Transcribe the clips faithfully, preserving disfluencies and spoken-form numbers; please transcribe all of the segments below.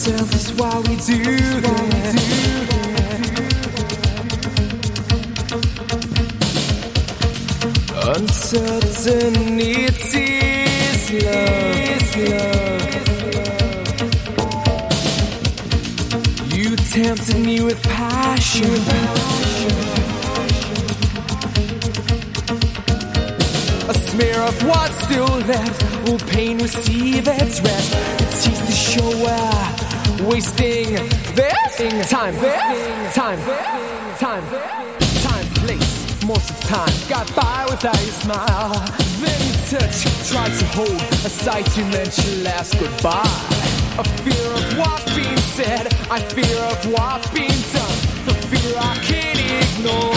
ourselves is why we do that. Uncertainty is love. You tempted me with passion. A smear of what's still left. Will pain receive its rest? It seems to show we're wasting this time, this time, time, time, place. Most of the time, got by without your smile. Then you touch, try to hold a sight you mentioned last goodbye. A fear of what's being said, I fear of what's being done. The fear I can't ignore.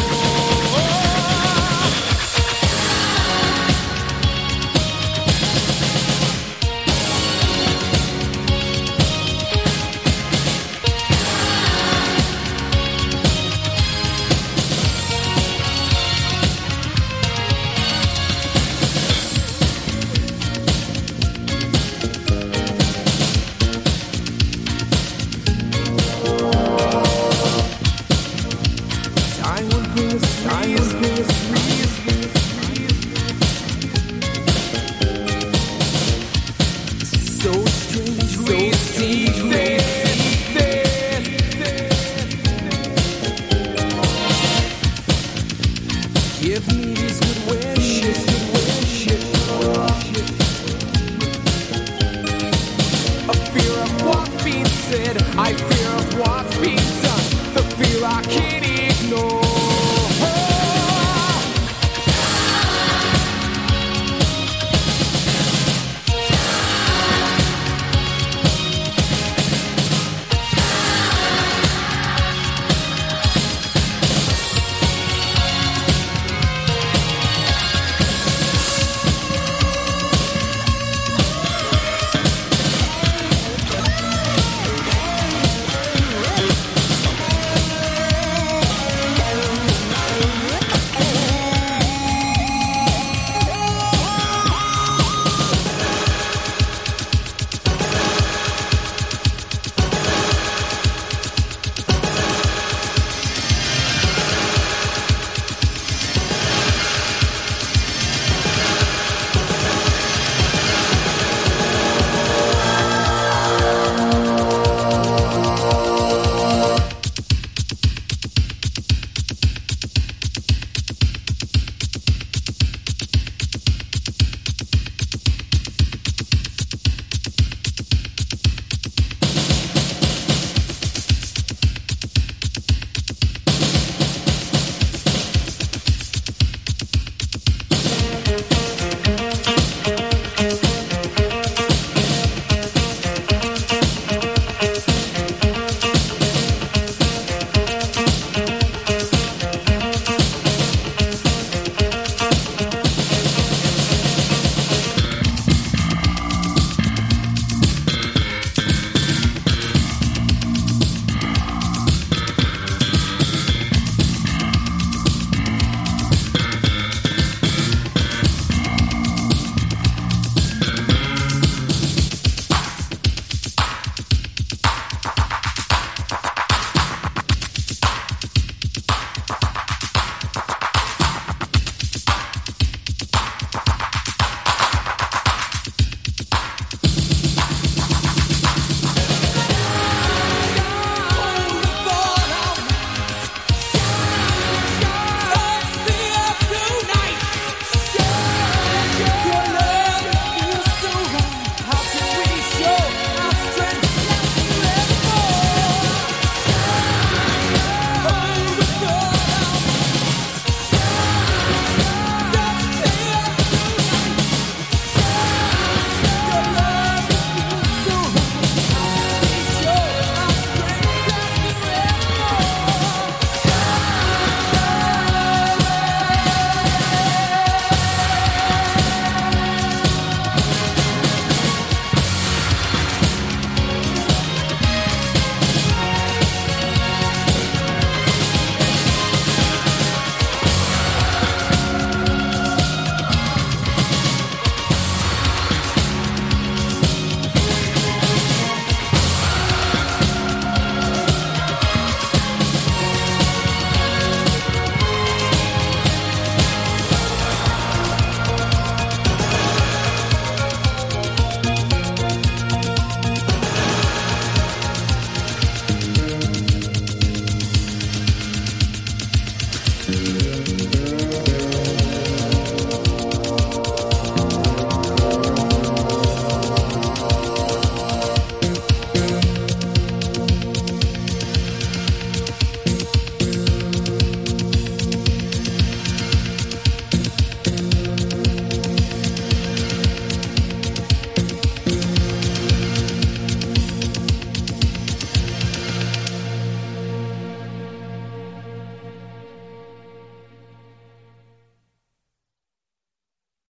Give me these good wishes, good wishes. A fear of what's being said, I fear of what's being done. The fear I can't